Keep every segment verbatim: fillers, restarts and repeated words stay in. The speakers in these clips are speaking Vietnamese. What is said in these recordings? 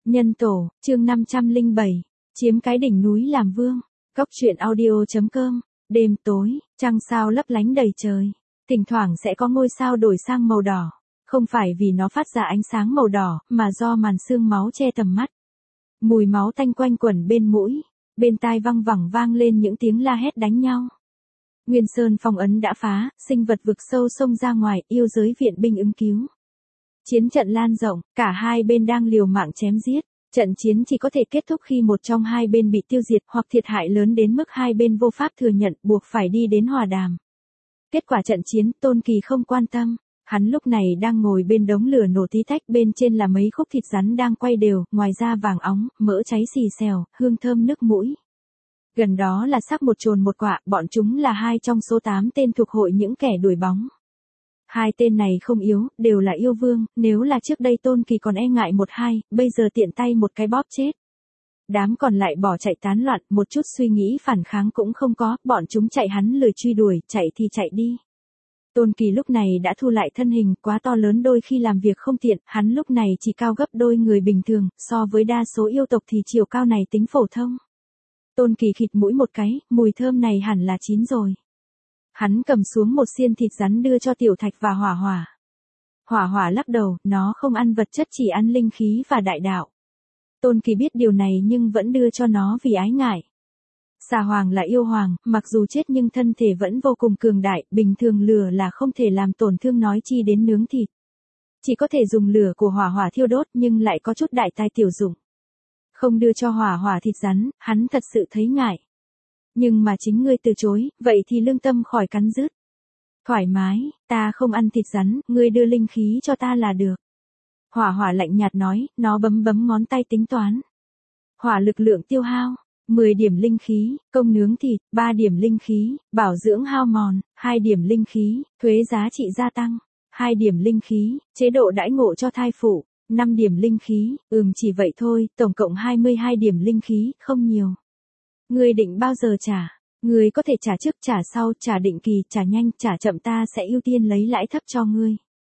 Nhân tổ, chương năm trăm lẻ bảy, chiếm cái đỉnh núi làm vương. Cốc truyện audio chấm com. Đêm tối, trăng sao lấp lánh đầy trời. Thỉnh thoảng sẽ có ngôi sao đổi sang màu đỏ. Không phải vì nó phát ra ánh sáng màu đỏ, mà do màn sương máu che tầm mắt. Mùi máu tanh quanh quẩn bên mũi. Bên tai văng vẳng vang lên những tiếng la hét đánh nhau. Nguyên Sơn phong ấn đã phá, sinh vật vực sâu xông ra ngoài, yêu giới viện binh ứng cứu. Chiến trận lan rộng, cả hai bên đang liều mạng chém giết. Trận chiến chỉ có thể kết thúc khi một trong hai bên bị tiêu diệt hoặc thiệt hại lớn đến mức hai bên vô pháp thừa nhận, buộc phải đi đến hòa đàm. Kết quả trận chiến, Tôn Kỳ không quan tâm. Hắn lúc này đang ngồi bên đống lửa nổ tí tách, bên trên là mấy khúc thịt rắn đang quay đều, ngoài ra vàng óng, mỡ cháy xì xèo, hương thơm nức mũi. Gần đó là xác một trồn một quạ, bọn chúng là hai trong số tám tên thuộc hội những kẻ đuổi bóng. Hai tên này không yếu, đều là yêu vương, nếu là trước đây Tôn Kỳ còn e ngại một hai, bây giờ tiện tay một cái bóp chết. Đám còn lại bỏ chạy tán loạn, một chút suy nghĩ phản kháng cũng không có, bọn chúng chạy hắn lười truy đuổi, chạy thì chạy đi. Tôn Kỳ lúc này đã thu lại thân hình, quá to lớn đôi khi làm việc không tiện, hắn lúc này chỉ cao gấp đôi người bình thường, so với đa số yêu tộc thì chiều cao này tính phổ thông. Tôn Kỳ khịt mũi một cái, mùi thơm này hẳn là chín rồi. Hắn cầm xuống một xiên thịt rắn đưa cho Tiểu Thạch và Hỏa Hỏa. Hỏa Hỏa lắc đầu, nó không ăn vật chất, chỉ ăn linh khí và đại đạo. Tôn Kỳ biết điều này nhưng vẫn đưa cho nó vì ái ngại. Xà Hoàng là yêu hoàng, mặc dù chết nhưng thân thể vẫn vô cùng cường đại, bình thường lửa là không thể làm tổn thương nói chi đến nướng thịt. Chỉ có thể dùng lửa của Hỏa Hỏa thiêu đốt nhưng lại có chút đại tài tiểu dụng. Không đưa cho Hỏa Hỏa thịt rắn, hắn thật sự thấy ngại. Nhưng mà chính ngươi từ chối, vậy thì lương tâm khỏi cắn rứt. Thoải mái, ta không ăn thịt rắn, ngươi đưa linh khí cho ta là được. Hỏa Hỏa lạnh nhạt nói, nó bấm bấm ngón tay tính toán. Hỏa lực lượng tiêu hao, mười điểm linh khí, công nướng thịt, ba điểm linh khí, bảo dưỡng hao mòn, hai điểm linh khí, thuế giá trị gia tăng, hai điểm linh khí, chế độ đãi ngộ cho thai phụ, năm điểm linh khí, ừm chỉ vậy thôi, tổng cộng hai mươi hai điểm linh khí, không nhiều. Ngươi định bao giờ trả? Ngươi có thể trả trước, trả sau, trả định kỳ, trả nhanh, trả chậm, ta sẽ ưu tiên lấy lãi thấp cho ngươi.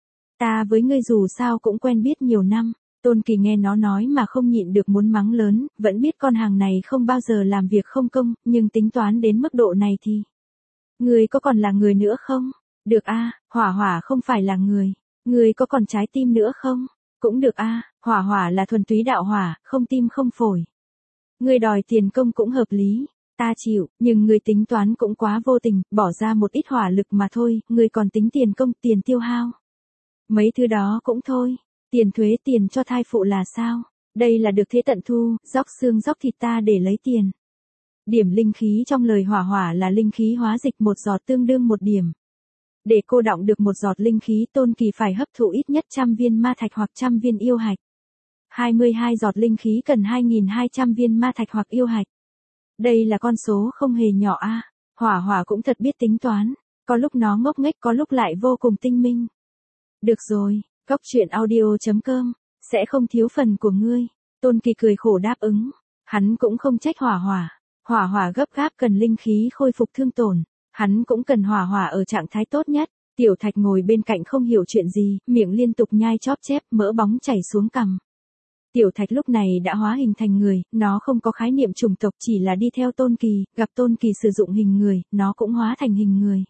Ta với ngươi dù sao cũng quen biết nhiều năm. Tôn Kỳ nghe nó nói mà không nhịn được muốn mắng lớn, vẫn biết con hàng này không bao giờ làm việc không công, nhưng tính toán đến mức độ này thì. Ngươi có còn là người nữa không? Được a, Hỏa Hỏa không phải là người. Ngươi có còn trái tim nữa không? Cũng được a, Hỏa Hỏa là thuần túy đạo hỏa, không tim không phổi. Ngươi đòi tiền công cũng hợp lý, ta chịu, nhưng ngươi tính toán cũng quá vô tình, bỏ ra một ít hỏa lực mà thôi, ngươi còn tính tiền công, tiền tiêu hao. Mấy thứ đó cũng thôi, tiền thuế, tiền cho thai phụ là sao? Đây là được thế tận thu, róc xương róc thịt ta để lấy tiền. Điểm linh khí trong lời Hỏa Hỏa là linh khí hóa dịch, một giọt tương đương một điểm. Để cô đọng được một giọt linh khí, Tôn Kỳ phải hấp thụ ít nhất trăm viên ma thạch hoặc trăm viên yêu hạch. hai mươi hai giọt linh khí cần hai nghìn hai trăm viên ma thạch hoặc yêu hạch. Đây là con số không hề nhỏ a. À. Hỏa Hỏa cũng thật biết tính toán, có lúc nó ngốc nghếch, có lúc lại vô cùng tinh minh. Được rồi, cốc truyện audio chấm com, sẽ không thiếu phần của ngươi. Tôn Kỳ cười khổ đáp ứng, hắn cũng không trách Hỏa Hỏa. Hỏa Hỏa gấp gáp cần linh khí khôi phục thương tổn, hắn cũng cần Hỏa Hỏa ở trạng thái tốt nhất. Tiểu Thạch ngồi bên cạnh không hiểu chuyện gì, miệng liên tục nhai chóp chép, mỡ bóng chảy xuống cằm. Tiểu Thạch lúc này đã hóa hình thành người, nó không có khái niệm chủng tộc, chỉ là đi theo Tôn Kỳ, gặp Tôn Kỳ sử dụng hình người, nó cũng hóa thành hình người.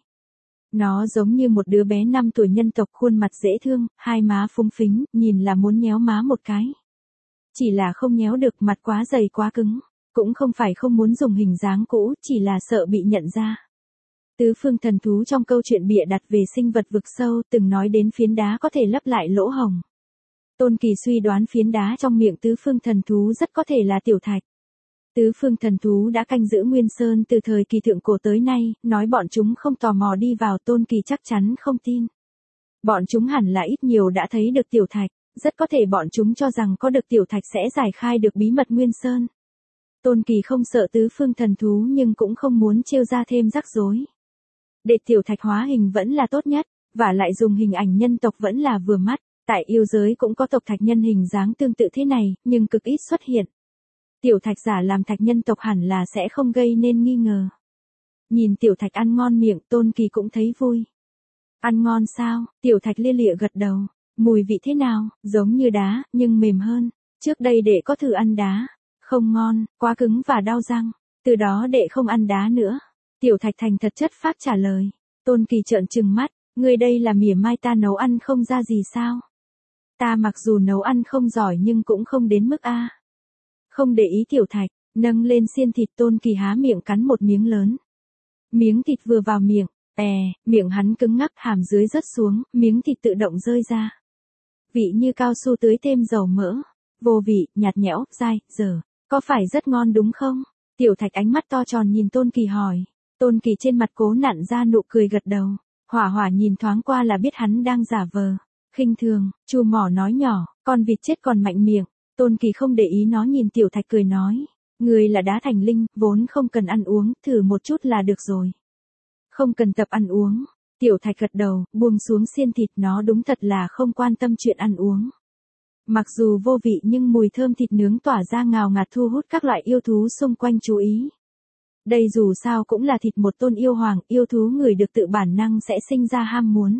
Nó giống như một đứa bé năm tuổi nhân tộc, khuôn mặt dễ thương, hai má phúng phính, nhìn là muốn nhéo má một cái. Chỉ là không nhéo được, mặt quá dày quá cứng, cũng không phải không muốn dùng hình dáng cũ, chỉ là sợ bị nhận ra. Tứ phương thần thú trong câu chuyện bịa đặt về sinh vật vực sâu từng nói đến phiến đá có thể lấp lại lỗ hổng. Tôn Kỳ suy đoán phiến đá trong miệng tứ phương thần thú rất có thể là Tiểu Thạch. Tứ phương thần thú đã canh giữ Nguyên Sơn từ thời kỳ thượng cổ tới nay, nói bọn chúng không tò mò đi vào, Tôn Kỳ chắc chắn không tin. Bọn chúng hẳn là ít nhiều đã thấy được Tiểu Thạch, rất có thể bọn chúng cho rằng có được Tiểu Thạch sẽ giải khai được bí mật Nguyên Sơn. Tôn Kỳ không sợ tứ phương thần thú nhưng cũng không muốn trêu ra thêm rắc rối. Để Tiểu Thạch hóa hình vẫn là tốt nhất, và lại dùng hình ảnh nhân tộc vẫn là vừa mắt. Tại yêu giới cũng có tộc thạch nhân hình dáng tương tự thế này, nhưng cực ít xuất hiện. Tiểu Thạch giả làm thạch nhân tộc hẳn là sẽ không gây nên nghi ngờ. Nhìn Tiểu Thạch ăn ngon miệng, Tôn Kỳ cũng thấy vui. Ăn ngon sao? Tiểu Thạch lia lịa gật đầu. Mùi vị thế nào? Giống như đá, nhưng mềm hơn. Trước đây đệ có thử ăn đá, không ngon, quá cứng và đau răng, từ đó đệ không ăn đá nữa. Tiểu Thạch thành thật chất phác trả lời. Tôn Kỳ trợn trừng mắt, ngươi đây là mỉa mai ta nấu ăn không ra gì sao? Ta mặc dù nấu ăn không giỏi nhưng cũng không đến mức A. Không để ý Tiểu Thạch, nâng lên xiên thịt. Tôn Kỳ há miệng cắn một miếng lớn. Miếng thịt vừa vào miệng, è, miệng hắn cứng ngắc, hàm dưới rớt xuống, miếng thịt tự động rơi ra. Vị như cao su tưới thêm dầu mỡ, vô vị, nhạt nhẽo, dai, dở, có phải rất ngon đúng không? Tiểu Thạch ánh mắt to tròn nhìn Tôn Kỳ hỏi. Tôn Kỳ trên mặt cố nặn ra nụ cười gật đầu. Hỏa Hỏa nhìn thoáng qua là biết hắn đang giả vờ, khinh thường. Chu Mỏ nói nhỏ, con vịt chết còn mạnh miệng. Tôn Kỳ không để ý nó, nhìn Tiểu Thạch cười nói, người là đá thành linh, vốn không cần ăn uống, thử một chút là được rồi. Không cần tập ăn uống. Tiểu Thạch gật đầu, buông xuống xiên thịt. Nó đúng thật là không quan tâm chuyện ăn uống. Mặc dù vô vị nhưng mùi thơm thịt nướng tỏa ra ngào ngạt thu hút các loại yêu thú xung quanh chú ý. Đây dù sao cũng là thịt một tôn yêu hoàng, yêu thú người được tự bản năng sẽ sinh ra ham muốn.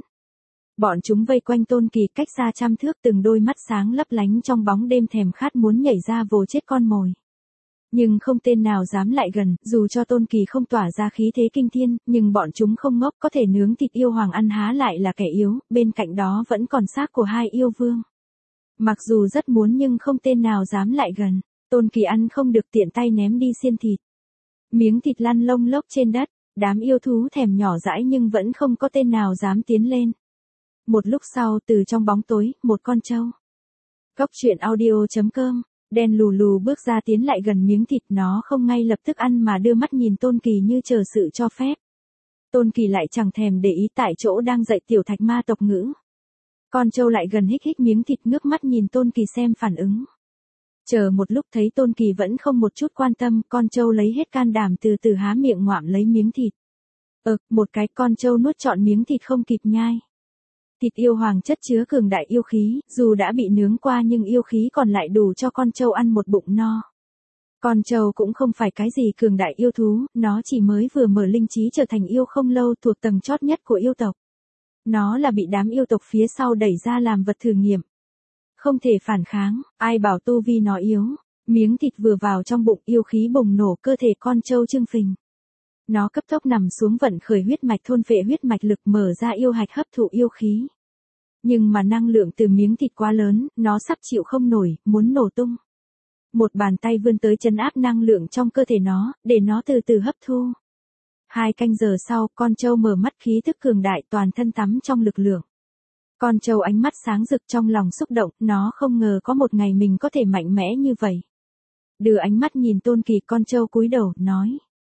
Bọn chúng vây quanh Tôn Kỳ cách xa trăm thước, từng đôi mắt sáng lấp lánh trong bóng đêm thèm khát muốn nhảy ra vồ chết con mồi. Nhưng không tên nào dám lại gần, dù cho Tôn Kỳ không tỏa ra khí thế kinh thiên, nhưng bọn chúng không ngốc, có thể nướng thịt yêu hoàng ăn há lại là kẻ yếu, bên cạnh đó vẫn còn xác của hai yêu vương. Mặc dù rất muốn nhưng không tên nào dám lại gần. Tôn Kỳ ăn không được, tiện tay ném đi xiên thịt. Miếng thịt lăn lông lốc trên đất, đám yêu thú thèm nhỏ dãi nhưng vẫn không có tên nào dám tiến lên. Một lúc sau, từ trong bóng tối, một con trâu. Cốc truyện audio chấm com, đen lù lù bước ra, tiến lại gần miếng thịt. Nó không ngay lập tức ăn mà đưa mắt nhìn Tôn Kỳ như chờ sự cho phép. Tôn Kỳ lại chẳng thèm để ý, tại chỗ đang dạy Tiểu Thạch ma tộc ngữ. Con trâu lại gần hích hích miếng thịt, ngước mắt nhìn Tôn Kỳ xem phản ứng. Chờ một lúc thấy Tôn Kỳ vẫn không một chút quan tâm, con trâu lấy hết can đảm từ từ há miệng ngoạm lấy miếng thịt. Ực, một cái, con trâu nuốt trọn miếng thịt không kịp nhai. Thịt yêu hoàng chất chứa cường đại yêu khí, dù đã bị nướng qua nhưng yêu khí còn lại đủ cho con trâu ăn một bụng no. Con trâu cũng không phải cái gì cường đại yêu thú, nó chỉ mới vừa mở linh trí trở thành yêu không lâu, thuộc tầng chót nhất của yêu tộc. Nó là bị đám yêu tộc phía sau đẩy ra làm vật thử nghiệm. Không thể phản kháng, ai bảo tu vi nó yếu. Miếng thịt vừa vào trong bụng, yêu khí bùng nổ, cơ thể con trâu trưng phình. Nó cấp tốc nằm xuống, vận khởi huyết mạch, thôn phệ huyết mạch lực, mở ra yêu hạch hấp thụ yêu khí. Nhưng mà năng lượng từ miếng thịt quá lớn, nó sắp chịu không nổi, muốn nổ tung. Một bàn tay vươn tới trấn áp năng lượng trong cơ thể nó, để nó từ từ hấp thu. Hai canh giờ sau, con trâu mở mắt, khí thức cường đại, toàn thân tắm trong lực lượng. Con trâu ánh mắt sáng rực, trong lòng xúc động, nó không ngờ có một ngày mình có thể mạnh mẽ như vậy. Đưa ánh mắt nhìn Tôn Kỳ, con trâu cúi đầu, nói.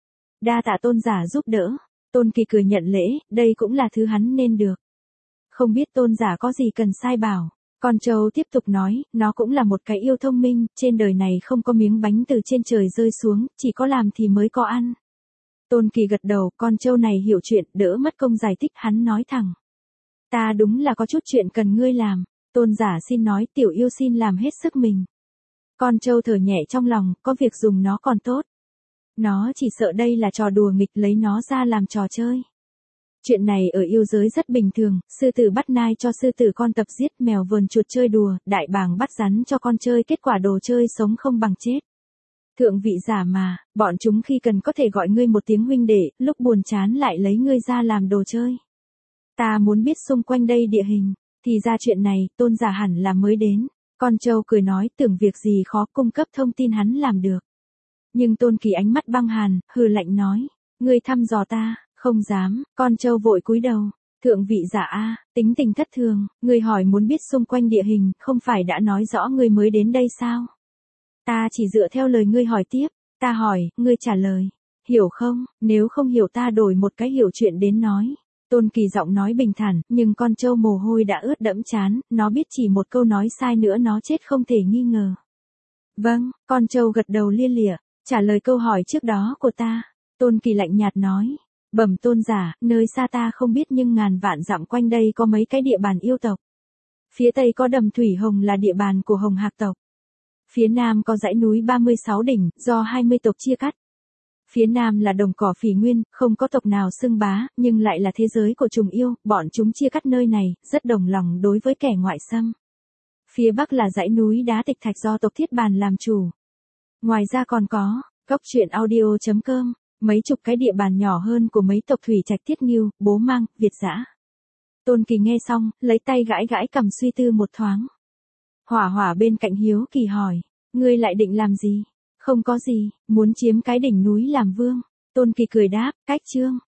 Đa tạ tôn giả giúp đỡ. Tôn Kỳ cười nhận lễ, đây cũng là thứ hắn nên được. Không biết tôn giả có gì cần sai bảo. Con trâu tiếp tục nói, nó cũng là một cái yêu thông minh, trên đời này không có miếng bánh từ trên trời rơi xuống, chỉ có làm thì mới có ăn. Tôn Kỳ gật đầu, con trâu này hiểu chuyện, đỡ mất công giải thích, hắn nói thẳng. Ta đúng là có chút chuyện cần ngươi làm. Tôn giả xin nói, tiểu yêu xin làm hết sức mình. Con trâu thở nhẹ trong lòng, có việc dùng nó còn tốt. Nó chỉ sợ đây là trò đùa nghịch, lấy nó ra làm trò chơi. Chuyện này ở yêu giới rất bình thường, sư tử bắt nai cho sư tử con tập giết, mèo vờn chuột chơi đùa, đại bàng bắt rắn cho con chơi, kết quả đồ chơi sống không bằng chết. Thượng vị giả mà, bọn chúng khi cần có thể gọi ngươi một tiếng huynh đệ, lúc buồn chán lại lấy ngươi ra làm đồ chơi. Ta muốn biết xung quanh đây địa hình, thì ra chuyện này, tôn giả hẳn là mới đến. Con trâu cười nói, tưởng việc gì khó, cung cấp thông tin hắn làm được. Nhưng Tôn Kỳ ánh mắt băng hàn, hừ lạnh nói, ngươi thăm dò ta, không dám. Con trâu vội cúi đầu, thượng vị giả a, tính tình thất thường, ngươi hỏi muốn biết xung quanh địa hình, không phải đã nói rõ ngươi mới đến đây sao? Ta chỉ dựa theo lời ngươi hỏi tiếp, ta hỏi, ngươi trả lời, hiểu không? Nếu không hiểu ta đổi một cái hiểu chuyện đến nói. Tôn Kỳ giọng nói bình thản, nhưng con trâu mồ hôi đã ướt đẫm trán, nó biết chỉ một câu nói sai nữa nó chết không thể nghi ngờ. Vâng, con trâu gật đầu lia lịa, trả lời câu hỏi trước đó của ta. Tôn Kỳ lạnh nhạt nói, bẩm tôn giả, nơi xa ta không biết nhưng ngàn vạn dặm quanh đây có mấy cái địa bàn yêu tộc. Phía tây có đầm Thủy Hồng là địa bàn của Hồng Hạc tộc. Phía nam có dãy núi ba mươi sáu đỉnh, do hai mươi tộc chia cắt. Phía nam là đồng cỏ phì nguyên, không có tộc nào xưng bá, nhưng lại là thế giới của trùng yêu, bọn chúng chia cắt nơi này, rất đồng lòng đối với kẻ ngoại xâm. Phía bắc là dãy núi đá tịch thạch do tộc Thiết Bàn làm chủ. Ngoài ra còn có, Cốc truyện audio chấm com, mấy chục cái địa bàn nhỏ hơn của mấy tộc Thủy Trạch Thiết Ngưu, Bố Mang, Việt Dã. Tôn Kỳ nghe xong, lấy tay gãi gãi cầm suy tư một thoáng. Hỏa Hỏa bên cạnh hiếu kỳ hỏi, ngươi lại định làm gì? Không có gì, muốn chiếm cái đỉnh núi làm vương. Tôn Kỳ cười đáp, cách chương.